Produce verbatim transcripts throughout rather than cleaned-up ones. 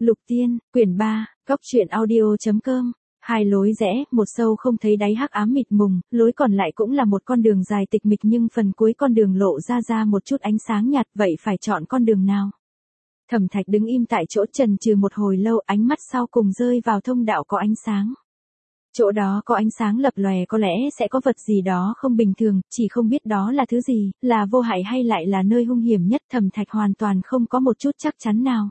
Lục Tiên, quyển ba, góc truyện audio.com. Hai lối rẽ, một sâu không thấy đáy hắc ám mịt mùng, lối còn lại cũng là một con đường dài tịch mịch nhưng phần cuối con đường lộ ra ra một chút ánh sáng nhạt, vậy phải chọn con đường nào? Thẩm Thạch đứng im tại chỗ chần chừ một hồi lâu, ánh mắt sau cùng rơi vào thông đạo có ánh sáng. Chỗ đó có ánh sáng lập lòe, có lẽ sẽ có vật gì đó không bình thường, chỉ không biết đó là thứ gì, là vô hại hay lại là nơi hung hiểm nhất. Thẩm Thạch hoàn toàn không có một chút chắc chắn nào.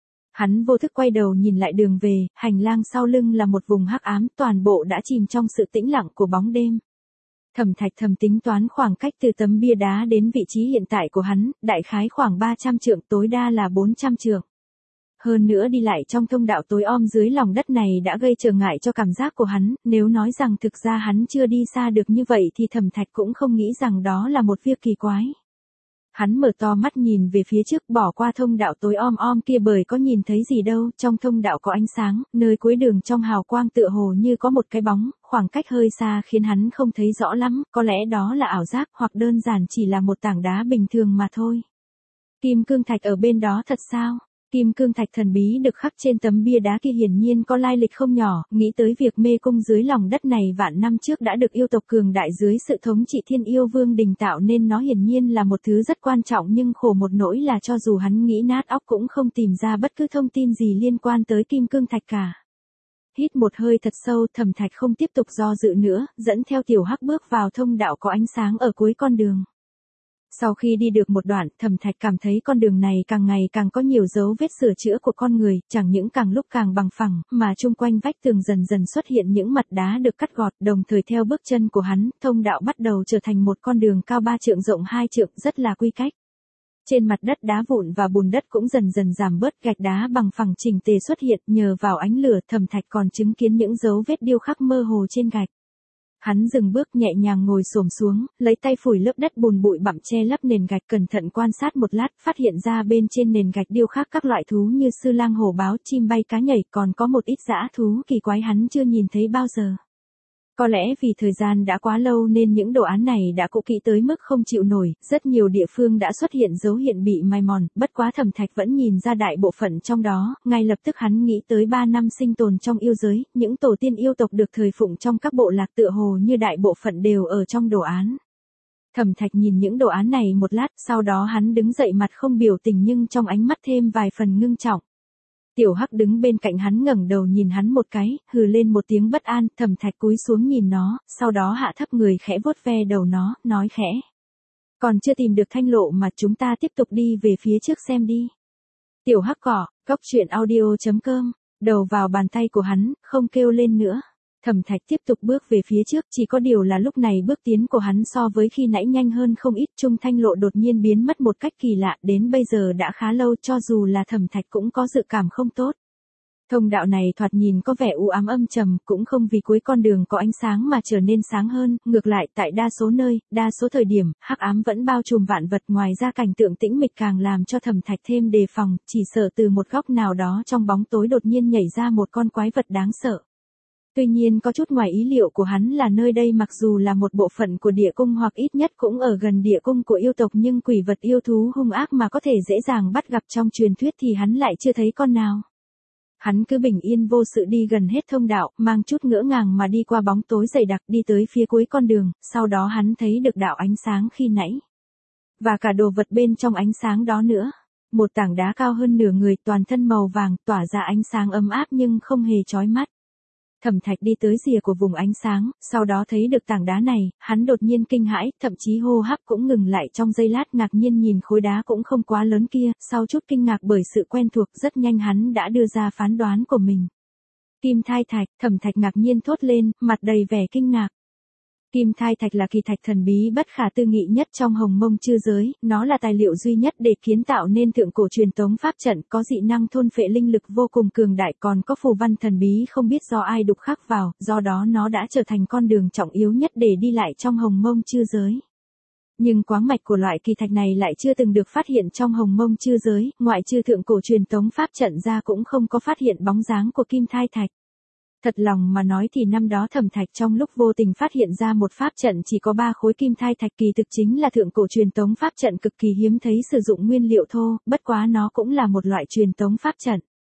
Hắn vô thức quay đầu nhìn lại đường về, hành lang sau lưng là một vùng hắc ám, toàn bộ đã chìm trong sự tĩnh lặng của bóng đêm. Thẩm Thạch thầm tính toán khoảng cách từ tấm bia đá đến vị trí hiện tại của hắn, đại khái khoảng ba trăm trượng, tối đa là bốn trăm trượng. Hơn nữa đi lại trong thông đạo tối om dưới lòng đất này đã gây trở ngại cho cảm giác của hắn, nếu nói rằng thực ra hắn chưa đi xa được như vậy thì Thẩm Thạch cũng không nghĩ rằng đó là một việc kỳ quái. Hắn mở to mắt nhìn về phía trước, bỏ qua thông đạo tối om om kia bởi có nhìn thấy gì đâu, trong thông đạo có ánh sáng, nơi cuối đường trong hào quang tựa hồ như có một cái bóng, khoảng cách hơi xa khiến hắn không thấy rõ lắm, có lẽ đó là ảo giác hoặc đơn giản chỉ là một tảng đá bình thường mà thôi. Kim cương thạch ở bên đó thật sao? Kim cương thạch thần bí được khắc trên tấm bia đá kia hiển nhiên có lai lịch không nhỏ, nghĩ tới việc mê cung dưới lòng đất này vạn năm trước đã được yêu tộc cường đại dưới sự thống trị Thiên Yêu Vương Đình tạo nên nó hiển nhiên là một thứ rất quan trọng, nhưng khổ một nỗi là cho dù hắn nghĩ nát óc cũng không tìm ra bất cứ thông tin gì liên quan tới kim cương thạch cả. Hít một hơi thật sâu, Thẩm Thạch không tiếp tục do dự nữa, dẫn theo Tiểu Hắc bước vào thông đạo có ánh sáng ở cuối con đường. Sau khi đi được một đoạn, Thẩm Thạch cảm thấy con đường này càng ngày càng có nhiều dấu vết sửa chữa của con người, chẳng những càng lúc càng bằng phẳng, mà chung quanh vách tường dần dần xuất hiện những mặt đá được cắt gọt, đồng thời theo bước chân của hắn, thông đạo bắt đầu trở thành một con đường cao ba trượng rộng hai trượng, rất là quy cách. Trên mặt đất đá vụn và bùn đất cũng dần dần giảm bớt, gạch đá bằng phẳng chỉnh tề xuất hiện, nhờ vào ánh lửa, Thẩm Thạch còn chứng kiến những dấu vết điêu khắc mơ hồ trên gạch. Hắn dừng bước nhẹ nhàng ngồi xổm xuống, lấy tay phủi lớp đất bùn bụi bặm che lấp nền gạch, cẩn thận quan sát một lát, phát hiện ra bên trên nền gạch điêu khắc các loại thú như sư lang hổ báo, chim bay cá nhảy, còn có một ít dã thú kỳ quái hắn chưa nhìn thấy bao giờ. Có lẽ vì thời gian đã quá lâu nên những đồ án này đã cũ kỹ tới mức không chịu nổi, rất nhiều địa phương đã xuất hiện dấu hiện bị mài mòn, bất quá Thẩm Thạch vẫn nhìn ra đại bộ phận trong đó, ngay lập tức hắn nghĩ tới ba năm sinh tồn trong yêu giới, những tổ tiên yêu tộc được thời phụng trong các bộ lạc tựa hồ như đại bộ phận đều ở trong đồ án. Thẩm Thạch nhìn những đồ án này một lát, sau đó hắn đứng dậy, mặt không biểu tình nhưng trong ánh mắt thêm vài phần ngưng trọng. Tiểu Hắc đứng bên cạnh hắn ngẩng đầu nhìn hắn một cái, hừ lên một tiếng bất an, Thẩm Thạch cúi xuống nhìn nó, sau đó hạ thấp người khẽ vuốt ve đầu nó, nói khẽ. Còn chưa tìm được thanh lộ mà, chúng ta tiếp tục đi về phía trước xem đi. Tiểu Hắc cỏ, góc truyện audio.com, đầu vào bàn tay của hắn, không kêu lên nữa. Thẩm Thạch tiếp tục bước về phía trước, chỉ có điều là lúc này bước tiến của hắn so với khi nãy nhanh hơn không ít, trung thanh lộ đột nhiên biến mất một cách kỳ lạ, đến bây giờ đã khá lâu, cho dù là Thẩm Thạch cũng có dự cảm không tốt. Thông đạo này thoạt nhìn có vẻ u ám âm trầm, cũng không vì cuối con đường có ánh sáng mà trở nên sáng hơn, ngược lại tại đa số nơi, đa số thời điểm, hắc ám vẫn bao trùm vạn vật, ngoài ra cảnh tượng tĩnh mịch càng làm cho Thẩm Thạch thêm đề phòng, chỉ sợ từ một góc nào đó trong bóng tối đột nhiên nhảy ra một con quái vật đáng sợ. Tuy nhiên có chút ngoài ý liệu của hắn là nơi đây mặc dù là một bộ phận của địa cung hoặc ít nhất cũng ở gần địa cung của yêu tộc, nhưng quỷ vật yêu thú hung ác mà có thể dễ dàng bắt gặp trong truyền thuyết thì hắn lại chưa thấy con nào. Hắn cứ bình yên vô sự đi gần hết thông đạo, mang chút ngỡ ngàng mà đi qua bóng tối dày đặc, đi tới phía cuối con đường, sau đó hắn thấy được đạo ánh sáng khi nãy. Và cả đồ vật bên trong ánh sáng đó nữa. Một tảng đá cao hơn nửa người, toàn thân màu vàng, tỏa ra ánh sáng ấm áp nhưng không hề chói mắt. Thẩm Thạch đi tới rìa của vùng ánh sáng, sau đó thấy được tảng đá này, hắn đột nhiên kinh hãi, thậm chí hô hấp cũng ngừng lại trong giây lát, ngạc nhiên nhìn khối đá cũng không quá lớn kia, sau chút kinh ngạc bởi sự quen thuộc, rất nhanh hắn đã đưa ra phán đoán của mình. Kim thai thạch, Thẩm Thạch ngạc nhiên thốt lên, mặt đầy vẻ kinh ngạc. Kim thai thạch là kỳ thạch thần bí bất khả tư nghị nhất trong hồng mông chư giới, nó là tài liệu duy nhất để kiến tạo nên thượng cổ truyền tống pháp trận, có dị năng thôn phệ linh lực vô cùng cường đại, còn có phù văn thần bí không biết do ai đục khắc vào, do đó nó đã trở thành con đường trọng yếu nhất để đi lại trong hồng mông chư giới. Nhưng quáng mạch của loại kỳ thạch này lại chưa từng được phát hiện trong hồng mông chư giới, ngoại trừ thượng cổ truyền tống pháp trận ra cũng không có phát hiện bóng dáng của kim thai thạch. Thật lòng mà nói thì năm đó Thẩm Thạch trong lúc vô tình phát hiện ra một pháp trận chỉ có ba khối kim thai thạch, kỳ thực chính là thượng cổ truyền tống pháp trận cực kỳ hiếm thấy sử dụng nguyên liệu thô, bất quá nó cũng là một loại truyền tống pháp trận.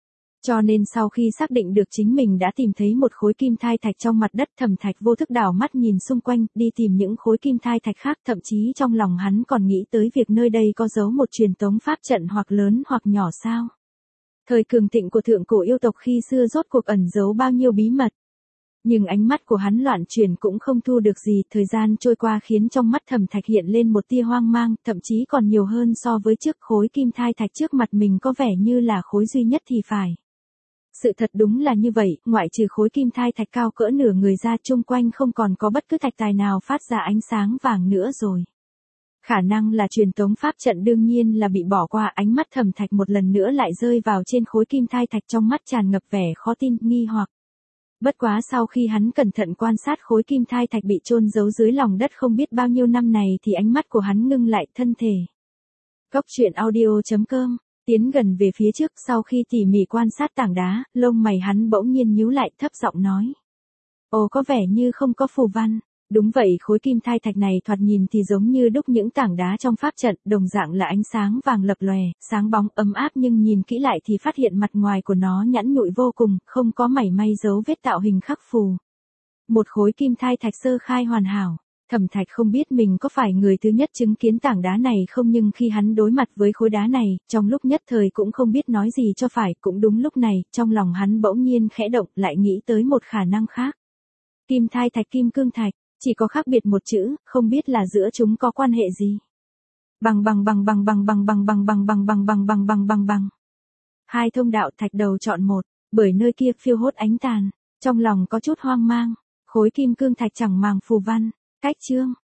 Cho nên sau khi xác định được chính mình đã tìm thấy một khối kim thai thạch trong mặt đất, Thẩm Thạch vô thức đảo mắt nhìn xung quanh, đi tìm những khối kim thai thạch khác, thậm chí trong lòng hắn còn nghĩ tới việc nơi đây có giấu một truyền tống pháp trận hoặc lớn hoặc nhỏ sao. Thời cường thịnh của thượng cổ yêu tộc khi xưa rốt cuộc ẩn giấu bao nhiêu bí mật. Nhưng ánh mắt của hắn loạn chuyển cũng không thu được gì, thời gian trôi qua khiến trong mắt Thẩm Thạch hiện lên một tia hoang mang, thậm chí còn nhiều hơn so với trước. Khối kim thai thạch trước mặt mình có vẻ như là khối duy nhất thì phải. Sự thật đúng là như vậy, ngoại trừ khối kim thai thạch cao cỡ nửa người ra, chung quanh không còn có bất cứ thạch tài nào phát ra ánh sáng vàng nữa rồi. Khả năng là truyền tống pháp trận đương nhiên là bị bỏ qua. Ánh mắt Thẩm Thạch một lần nữa lại rơi vào trên khối kim thai thạch, trong mắt tràn ngập vẻ khó tin, nghi hoặc. Bất quá sau khi hắn cẩn thận quan sát khối kim thai thạch bị chôn giấu dưới lòng đất không biết bao nhiêu năm này thì ánh mắt của hắn ngưng lại, thân thể. Cốc truyện audio chấm com. Tiến gần về phía trước, sau khi tỉ mỉ quan sát tảng đá, lông mày hắn bỗng nhiên nhíu lại, thấp giọng nói. Ồ, có vẻ như không có phù văn. Đúng vậy, khối kim thai thạch này thoạt nhìn thì giống như đúc những tảng đá trong pháp trận, đồng dạng là ánh sáng vàng lập lòe, sáng bóng ấm áp, nhưng nhìn kỹ lại thì phát hiện mặt ngoài của nó nhẵn nhụi vô cùng, không có mảy may dấu vết tạo hình khắc phù. Một khối kim thai thạch sơ khai hoàn hảo. Thẩm Thạch không biết mình có phải người thứ nhất chứng kiến tảng đá này không, nhưng khi hắn đối mặt với khối đá này, trong lúc nhất thời cũng không biết nói gì cho phải. Cũng đúng lúc này, trong lòng hắn bỗng nhiên khẽ động, lại nghĩ tới một khả năng khác. Kim thai thạch, kim cương thạch, chỉ có khác biệt một chữ, không biết là giữa chúng có quan hệ gì. Bằng bằng bằng bằng bằng bằng bằng bằng bằng bằng bằng bằng bằng bằng bằng bằng. Hai thông đạo, Thạch Đầu chọn một, bởi nơi kia phiêu hốt ánh tàn, trong lòng có chút hoang mang. Khối kim cương thạch chẳng màng phù văn. Cách chương